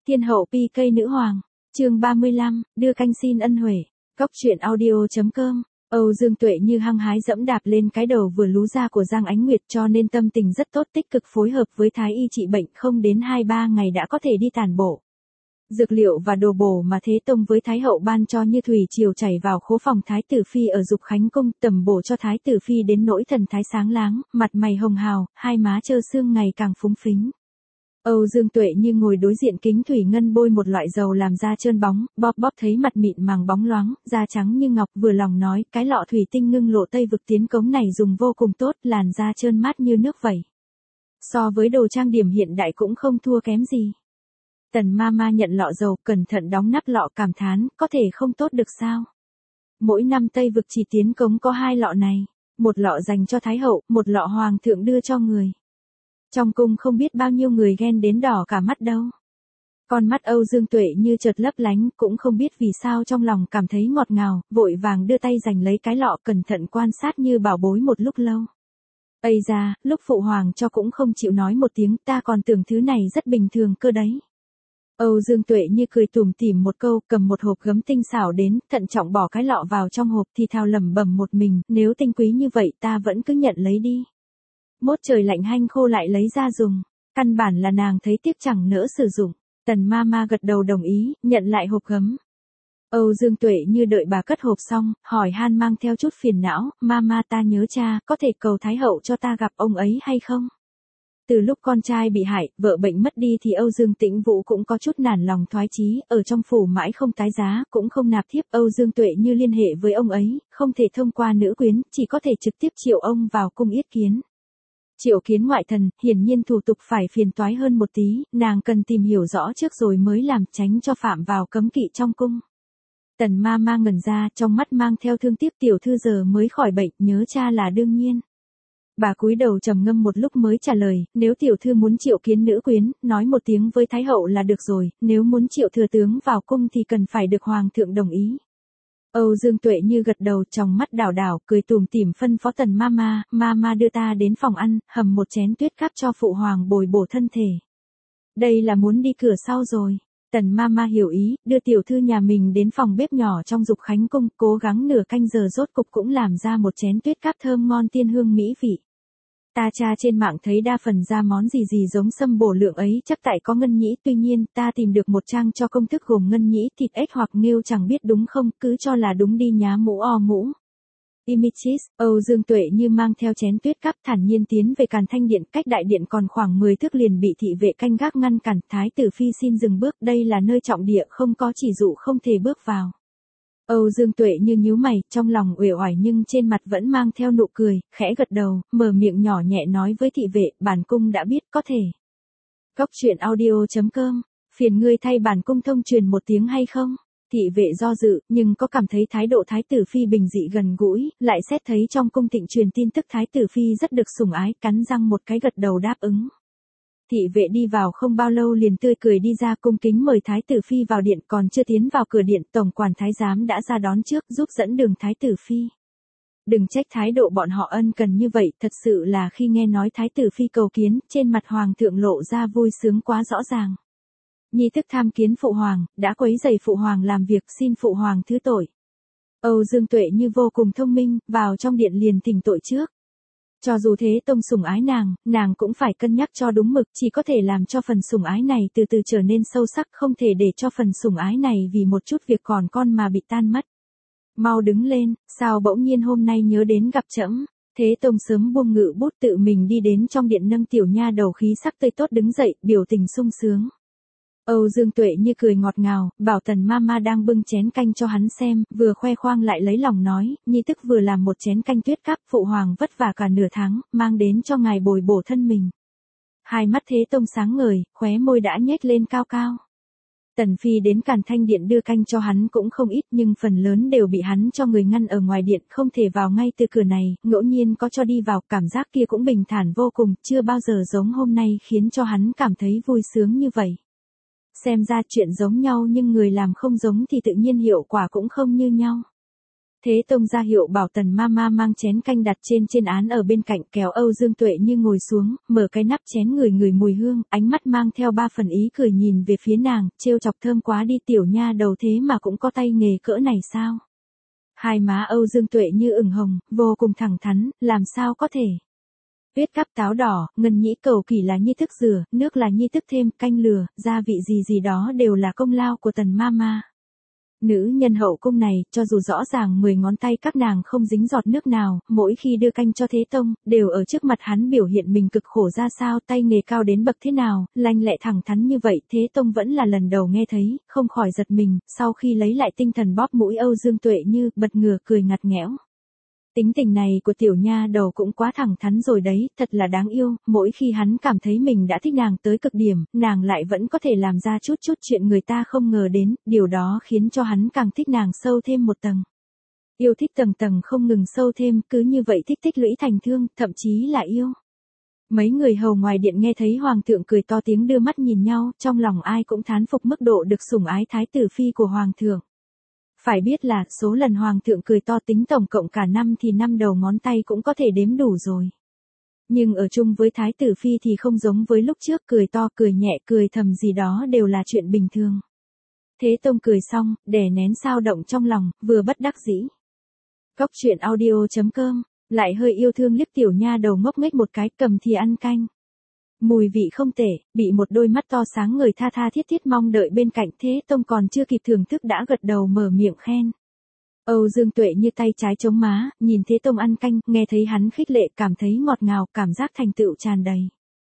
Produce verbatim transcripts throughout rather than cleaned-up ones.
Thiên hậu pi cây nữ hoàng, chương ba mươi lăm, đưa canh xin ân huệ. Cốc truyện audio.com. Âu Dương Tuệ như hăng hái dẫm đạp lên cái đầu vừa lú ra của Giang Ánh Nguyệt, cho nên tâm tình rất tốt, tích cực phối hợp với thái y trị bệnh, không đến hai ba ngày đã có thể đi tản bộ. Dược liệu và đồ bổ mà Thế Tông với Thái hậu ban cho như thủy triều chảy vào khố phòng Thái tử phi ở Dục Khánh cung, tầm bổ cho Thái tử phi đến nỗi thần thái sáng láng, mặt mày hồng hào, hai má trơ xương ngày càng phúng phính. Âu Dương Tuệ như ngồi đối diện kính thủy ngân bôi một loại dầu làm da trơn bóng, bóp bóp thấy mặt mịn màng bóng loáng, da trắng như ngọc, vừa lòng nói, cái lọ thủy tinh ngưng lộ Tây vực tiến cống này dùng vô cùng tốt, làn da trơn mát như nước vẩy. So với đồ trang điểm hiện đại cũng không thua kém gì. Tần Mama nhận lọ dầu, cẩn thận đóng nắp lọ, cảm thán, có thể không tốt được sao? Mỗi năm Tây vực chỉ tiến cống có hai lọ này, một lọ dành cho Thái hậu, một lọ hoàng thượng đưa cho người. Trong cung không biết bao nhiêu người ghen đến đỏ cả mắt đâu. Con mắt Âu Dương Tuệ như chợt lấp lánh, cũng không biết vì sao trong lòng cảm thấy ngọt ngào, vội vàng đưa tay giành lấy cái lọ, cẩn thận quan sát như bảo bối một lúc lâu. Ây da, lúc phụ hoàng cho cũng không chịu nói một tiếng, ta còn tưởng thứ này rất bình thường cơ đấy. Âu Dương Tuệ như cười tủm tỉm một câu, cầm một hộp gấm tinh xảo đến, thận trọng bỏ cái lọ vào trong hộp, thì thào lẩm bẩm một mình, nếu tinh quý như vậy ta vẫn cứ nhận lấy đi. Mốt trời lạnh hanh khô lại lấy ra dùng, căn bản là nàng thấy tiếc chẳng nỡ sử dụng. Tần Mama gật đầu đồng ý, nhận lại hộp gấm. Âu Dương Tuệ như đợi bà cất hộp xong, hỏi han mang theo chút phiền não, Mama ta nhớ cha, có thể cầu Thái hậu cho ta gặp ông ấy hay không? Từ lúc con trai bị hại, vợ bệnh mất đi thì Âu Dương Tĩnh Vũ cũng có chút nản lòng thoái chí, ở trong phủ mãi không tái giá, cũng không nạp thiếp. Âu Dương Tuệ như liên hệ với ông ấy, không thể thông qua nữ quyến, chỉ có thể trực tiếp triệu ông vào cung yết kiến. Triệu kiến ngoại thần, hiển nhiên thủ tục phải phiền toái hơn một tí, nàng cần tìm hiểu rõ trước rồi mới làm, tránh cho phạm vào cấm kỵ trong cung. Tần Mama ngẩn ra, trong mắt mang theo thương tiếc, tiểu thư giờ mới khỏi bệnh, nhớ cha là đương nhiên. Bà cúi đầu trầm ngâm một lúc mới trả lời, nếu tiểu thư muốn triệu kiến nữ quyến, nói một tiếng với Thái hậu là được rồi, nếu muốn triệu thừa tướng vào cung thì cần phải được hoàng thượng đồng ý. Âu Dương Tuệ như gật đầu, trong mắt đảo đảo, cười tủm tỉm phân phó Tần Mama, Mama đưa ta đến phòng ăn, hầm một chén tuyết cáp cho phụ hoàng bồi bổ thân thể. Đây là muốn đi cửa sau rồi. Tần Mama hiểu ý, đưa tiểu thư nhà mình đến phòng bếp nhỏ trong Dục Khánh cung, cố gắng nửa canh giờ rốt cục cũng làm ra một chén tuyết cáp thơm ngon tiên hương mỹ vị. Ta tra trên mạng thấy đa phần ra món gì gì giống sâm bổ lượng ấy chắc tại có ngân nhĩ, tuy nhiên ta tìm được một trang cho công thức gồm ngân nhĩ, thịt ếch hoặc nghêu, chẳng biết đúng không, cứ cho là đúng đi nhá mũ o mũ. Images, Âu Dương Tuệ như mang theo chén tuyết cáp thản nhiên tiến về Càn Thanh Điện, cách đại điện còn khoảng mười thước liền bị thị vệ canh gác ngăn cản, Thái tử phi xin dừng bước, đây là nơi trọng địa, không có chỉ dụ không thể bước vào. Âu Dương Tuệ như nhíu mày, trong lòng uể oải nhưng trên mặt vẫn mang theo nụ cười, khẽ gật đầu, mở miệng nhỏ nhẹ nói với thị vệ, bản cung đã biết, có thể. Cốc truyện audio.com, phiền ngươi thay bản cung thông truyền một tiếng hay không? Thị vệ do dự, nhưng có cảm thấy thái độ Thái tử phi bình dị gần gũi, lại xét thấy trong cung thịnh truyền tin tức Thái tử phi rất được sủng ái, cắn răng một cái gật đầu đáp ứng. Thị vệ đi vào không bao lâu liền tươi cười đi ra, cung kính mời Thái tử phi vào điện, còn chưa tiến vào cửa điện, tổng quản thái giám đã ra đón trước, giúp dẫn đường Thái tử phi. Đừng trách thái độ bọn họ ân cần như vậy, thật sự là khi nghe nói Thái tử phi cầu kiến, trên mặt hoàng thượng lộ ra vui sướng quá rõ ràng. Nhi thức tham kiến phụ hoàng, đã quấy rầy phụ hoàng làm việc, xin phụ hoàng thứ tội. Âu Dương Tuệ như vô cùng thông minh, vào trong điện liền thỉnh tội trước. Cho dù Thế Tông sủng ái nàng, nàng cũng phải cân nhắc cho đúng mực, chỉ có thể làm cho phần sủng ái này từ từ trở nên sâu sắc, không thể để cho phần sủng ái này vì một chút việc còn con mà bị tan mất. Mau đứng lên, sao bỗng nhiên hôm nay nhớ đến gặp trẫm? Thế Tông sớm buông ngự bút tự mình đi đến trong điện nâng tiểu nha đầu khí sắc tươi tốt đứng dậy, biểu tình sung sướng. Âu Dương Tuệ như cười ngọt ngào, bảo Tần Mama đang bưng chén canh cho hắn xem, vừa khoe khoang lại lấy lòng nói, nhi tức vừa làm một chén canh tuyết cáp, phụ hoàng vất vả cả nửa tháng, mang đến cho ngài bồi bổ thân mình. Hai mắt Thế Tông sáng ngời, khóe môi đã nhếch lên cao cao. Tần phi đến Càn Thanh Điện đưa canh cho hắn cũng không ít, nhưng phần lớn đều bị hắn cho người ngăn ở ngoài điện, không thể vào ngay từ cửa này, ngẫu nhiên có cho đi vào, cảm giác kia cũng bình thản vô cùng, chưa bao giờ giống hôm nay khiến cho hắn cảm thấy vui sướng như vậy. Xem ra chuyện giống nhau nhưng người làm không giống thì tự nhiên hiệu quả cũng không như nhau. Thế Tông ra hiệu bảo Tần Mama mang chén canh đặt trên trên án ở bên cạnh, kéo Âu Dương Tuệ Như ngồi xuống, mở cái nắp chén ngửi ngửi mùi hương, ánh mắt mang theo ba phần ý cười nhìn về phía nàng, trêu chọc thơm quá đi tiểu nha đầu thế mà cũng có tay nghề cỡ này sao? Hai má Âu Dương Tuệ Như ửng hồng, vô cùng thẳng thắn, làm sao có thể? Huyết cắp táo đỏ, ngân nhĩ cầu kỳ là nhi thức rửa, nước là nhi thức thêm, canh lừa, gia vị gì gì đó đều là công lao của Tần Mama. Nữ nhân hậu cung này, cho dù rõ ràng mười ngón tay các nàng không dính giọt nước nào, mỗi khi đưa canh cho Thế Tông, đều ở trước mặt hắn biểu hiện mình cực khổ ra sao, tay nghề cao đến bậc thế nào, lanh lẹ thẳng thắn như vậy, Thế Tông vẫn là lần đầu nghe thấy, không khỏi giật mình, sau khi lấy lại tinh thần bóp mũi Âu Dương Tuệ Như, bật ngửa cười ngặt nghẽo. Tính tình này của tiểu nha đầu cũng quá thẳng thắn rồi đấy, thật là đáng yêu, mỗi khi hắn cảm thấy mình đã thích nàng tới cực điểm, nàng lại vẫn có thể làm ra chút chút chuyện người ta không ngờ đến, điều đó khiến cho hắn càng thích nàng sâu thêm một tầng. Yêu thích tầng tầng không ngừng sâu thêm, cứ như vậy thích tích lũy thành thương, thậm chí là yêu. Mấy người hầu ngoài điện nghe thấy hoàng thượng cười to tiếng đưa mắt nhìn nhau, trong lòng ai cũng thán phục mức độ được sủng ái thái tử phi của hoàng thượng. Phải biết là, số lần hoàng thượng cười to tính tổng cộng cả năm thì năm đầu ngón tay cũng có thể đếm đủ rồi. Nhưng ở chung với thái tử phi thì không giống với lúc trước, cười to, cười nhẹ, cười thầm gì đó đều là chuyện bình thường. Thế Tông cười xong, đè nén sao động trong lòng, vừa bất đắc dĩ. Cóc truyện audio chấm com, lại hơi yêu thương liếc tiểu nha đầu ngốc nghếch một cái, cầm thì ăn canh. Mùi vị không tệ, bị một đôi mắt to sáng người tha tha thiết thiết mong đợi bên cạnh, Thế Tông còn chưa kịp thưởng thức đã gật đầu mở miệng khen. Âu Dương Tuệ Như tay trái chống má, nhìn Thế Tông ăn canh, nghe thấy hắn khích lệ, cảm thấy ngọt ngào, cảm giác thành tựu tràn đầy.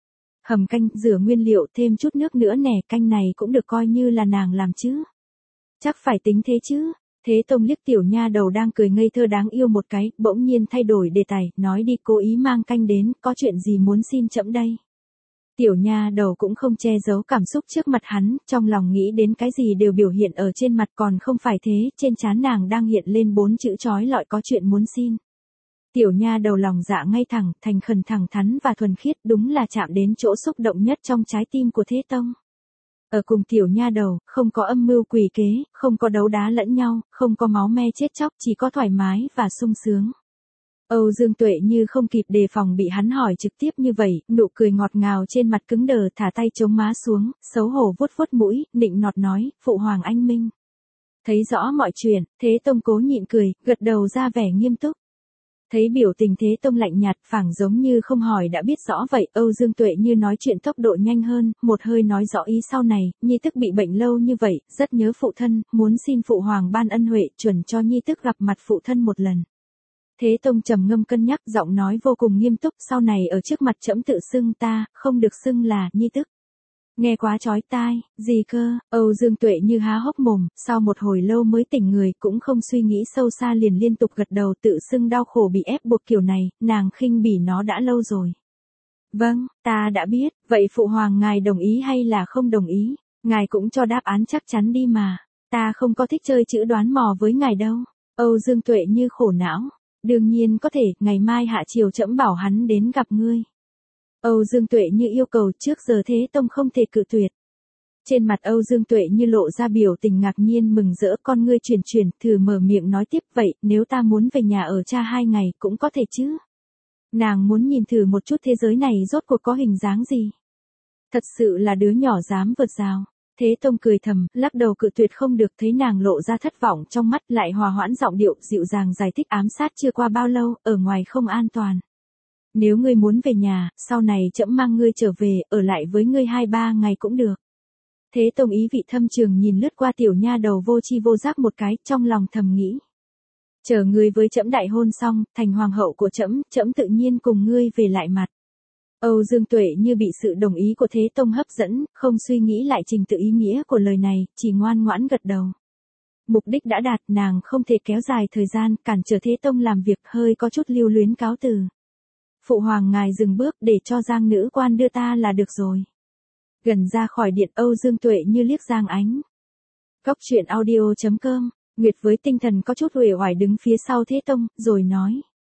Hầm canh, rửa nguyên liệu, thêm chút nước nữa nè, canh này cũng được coi như là nàng làm chứ. Chắc phải tính thế chứ. Thế Tông liếc tiểu nha đầu đang cười ngây thơ đáng yêu một cái, bỗng nhiên thay đổi đề tài, nói đi, cố ý mang canh đến, có chuyện gì muốn xin trẫm đây. Tiểu nha đầu cũng không che giấu cảm xúc trước mặt hắn, trong lòng nghĩ đến cái gì đều biểu hiện ở trên mặt, còn không phải thế, trên trán nàng đang hiện lên bốn chữ chói lọi, có chuyện muốn xin. Tiểu nha đầu lòng dạ ngay thẳng, thành khẩn thẳng thắn và thuần khiết, đúng là chạm đến chỗ xúc động nhất trong trái tim của Thế Tông. Ở cùng tiểu nha đầu, không có âm mưu quỷ kế, không có đấu đá lẫn nhau, không có máu me chết chóc, chỉ có thoải mái và sung sướng. Âu Dương Tuệ Như không kịp đề phòng bị hắn hỏi trực tiếp như vậy, nụ cười ngọt ngào trên mặt cứng đờ, thả tay chống má xuống, xấu hổ vuốt vuốt mũi, nịnh nọt nói, phụ hoàng anh minh. Thấy rõ mọi chuyện, Thế Tông cố nhịn cười, gật đầu ra vẻ nghiêm túc. Thấy biểu tình Thế Tông lạnh nhạt, phảng giống như không hỏi đã biết rõ vậy, Âu Dương Tuệ Như nói chuyện tốc độ nhanh hơn, một hơi nói rõ ý sau này, nhi tức bị bệnh lâu như vậy, rất nhớ phụ thân, muốn xin phụ hoàng ban ân huệ, chuẩn cho nhi tức gặp mặt phụ thân một lần. Thế Tông trầm ngâm cân nhắc, giọng nói vô cùng nghiêm túc, sau này ở trước mặt trẫm tự xưng ta, không được xưng là nhi tức. Nghe quá chói tai, gì cơ? Âu Dương Tuệ Như há hốc mồm, sau một hồi lâu mới tỉnh người, cũng không suy nghĩ sâu xa liền liên tục gật đầu, tự xưng đau khổ bị ép buộc kiểu này, nàng khinh bỉ nó đã lâu rồi. Vâng, ta đã biết, vậy phụ hoàng ngài đồng ý hay là không đồng ý? Ngài cũng cho đáp án chắc chắn đi mà, ta không có thích chơi chữ đoán mò với ngài đâu. Âu Dương Tuệ Như khổ não. Đương nhiên có thể, ngày mai hạ chiều trẫm bảo hắn đến gặp ngươi. Âu Dương Tuệ Như yêu cầu, trước giờ Thế Tông không thể cự tuyệt. Trên mặt Âu Dương Tuệ Như lộ ra biểu tình ngạc nhiên mừng rỡ, con ngươi chuyển chuyển, thử mở miệng nói tiếp, vậy, nếu ta muốn về nhà ở cha hai ngày, cũng có thể chứ. Nàng muốn nhìn thử một chút thế giới này rốt cuộc có hình dáng gì. Thật sự là đứa nhỏ dám vượt rào. Thế Tông cười thầm, lắc đầu cự tuyệt không được, thấy nàng lộ ra thất vọng trong mắt, lại hòa hoãn giọng điệu, dịu dàng giải thích, ám sát chưa qua bao lâu, ở ngoài không an toàn. Nếu ngươi muốn về nhà, sau này trẫm mang ngươi trở về, ở lại với ngươi hai ba ngày cũng được. Thế Tông ý vị thâm trường nhìn lướt qua tiểu nha đầu vô chi vô giác một cái, trong lòng thầm nghĩ. Chờ ngươi với trẫm đại hôn xong, thành hoàng hậu của trẫm, trẫm tự nhiên cùng ngươi về lại mặt. Âu Dương Tuệ Như bị sự đồng ý của Thế Tông hấp dẫn, không suy nghĩ lại trình tự ý nghĩa của lời này, chỉ ngoan ngoãn gật đầu. Mục đích đã đạt, nàng không thể kéo dài thời gian, cản trở Thế Tông làm việc, hơi có chút lưu luyến cáo từ. Phụ hoàng ngài dừng bước, để cho Giang nữ quan đưa ta là được rồi. Gần ra khỏi điện, Âu Dương Tuệ Như liếc Giang Ánh. Cóc truyện audio chấm com, Nguyệt với tinh thần có chút uể oải đứng phía sau Thế Tông, rồi nói.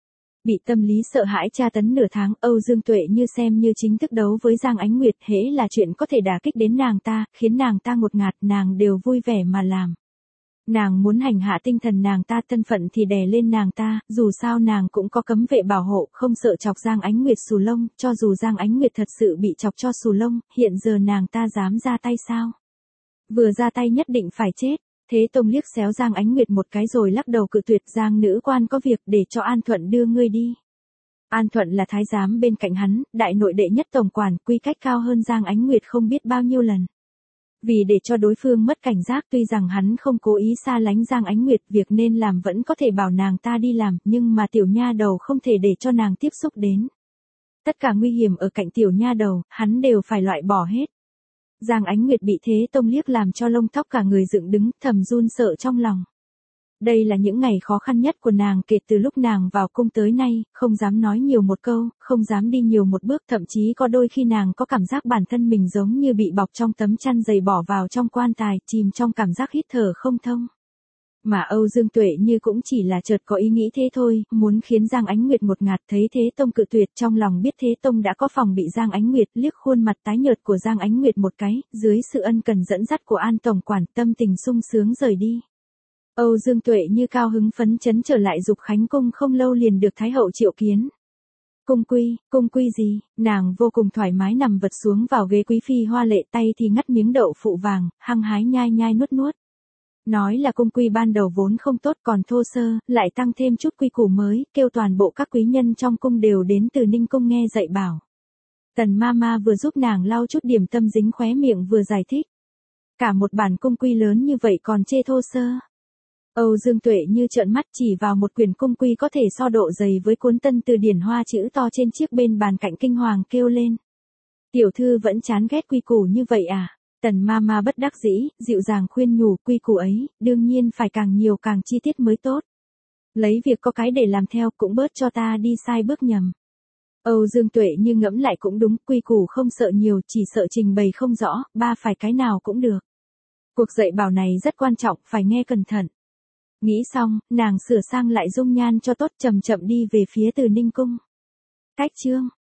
Bị tâm lý sợ hãi tra tấn nửa tháng, Âu Dương Tuệ Như xem như chính thức đấu với Giang Ánh Nguyệt, hễ là chuyện có thể đả kích đến nàng ta, khiến nàng ta ngột ngạt, nàng đều vui vẻ mà làm. Nàng muốn hành hạ tinh thần nàng ta, thân phận thì đè lên nàng ta, dù sao nàng cũng có cấm vệ bảo hộ, không sợ chọc Giang Ánh Nguyệt xù lông, cho dù Giang Ánh Nguyệt thật sự bị chọc cho xù lông, hiện giờ nàng ta dám ra tay sao? Vừa ra tay nhất định phải chết. Thế Tông liếc xéo Giang Ánh Nguyệt một cái rồi lắc đầu cự tuyệt. Giang nữ quan có việc, để cho An Thuận đưa ngươi đi. An Thuận là thái giám bên cạnh hắn, đại nội đệ nhất tổng quản, quy cách cao hơn Giang Ánh Nguyệt không biết bao nhiêu lần. Vì để cho đối phương mất cảnh giác, tuy rằng hắn không cố ý xa lánh Giang Ánh Nguyệt, việc nên làm vẫn có thể bảo nàng ta đi làm, nhưng mà tiểu nha đầu không thể để cho nàng tiếp xúc đến. Tất cả nguy hiểm ở cạnh tiểu nha đầu, hắn đều phải loại bỏ hết. Giang Ánh Nguyệt bị Thế Tông liếc làm cho lông tóc cả người dựng đứng, thầm run sợ trong lòng. Đây là những ngày khó khăn nhất của nàng kể từ lúc nàng vào cung tới nay, không dám nói nhiều một câu, không dám đi nhiều một bước, thậm chí có đôi khi nàng có cảm giác bản thân mình giống như bị bọc trong tấm chăn dày bỏ vào trong quan tài, chìm trong cảm giác hít thở không thông. Mà Âu Dương Tuệ Như cũng chỉ là chợt có ý nghĩ thế thôi, muốn khiến Giang Ánh Nguyệt một ngạt, thấy Thế Tông cự tuyệt, trong lòng biết Thế Tông đã có phòng bị Giang Ánh Nguyệt, liếc khuôn mặt tái nhợt của Giang Ánh Nguyệt một cái, dưới sự ân cần dẫn dắt của An tổng quản, tâm tình sung sướng rời đi. Âu Dương Tuệ Như cao hứng phấn chấn trở lại Dục Khánh cung, không lâu liền được Thái hậu triệu kiến. Cung quy, cung quy gì? Nàng vô cùng thoải mái nằm vật xuống vào ghế quý phi hoa lệ, tay thì ngắt miếng đậu phụ vàng, hăng hái nhai nhai nuốt nuốt. Nói là cung quy ban đầu vốn không tốt, còn thô sơ, lại tăng thêm chút quy củ mới, kêu toàn bộ các quý nhân trong cung đều đến từ Ninh cung nghe dạy bảo. Tần Mama vừa giúp nàng lau chút điểm tâm dính khóe miệng vừa giải thích. Cả một bản cung quy lớn như vậy còn chê thô sơ. Âu Dương Tuệ Như trợn mắt chỉ vào một quyển cung quy có thể so độ dày với cuốn Tân Từ Điển hoa chữ to trên chiếc bên bàn cạnh, kinh hoàng kêu lên. Tiểu thư vẫn chán ghét quy củ như vậy à? Tần Mama bất đắc dĩ, dịu dàng khuyên nhủ, quy củ ấy, đương nhiên phải càng nhiều càng chi tiết mới tốt. Lấy việc có cái để làm theo, cũng bớt cho ta đi sai bước nhầm. Âu Dương Tuệ Như ngẫm lại cũng đúng, quy củ không sợ nhiều, chỉ sợ trình bày không rõ, ba phải cái nào cũng được. Cuộc dạy bảo này rất quan trọng, phải nghe cẩn thận. Nghĩ xong, nàng sửa sang lại dung nhan cho tốt, chậm chậm đi về phía Từ Ninh cung. Cách chương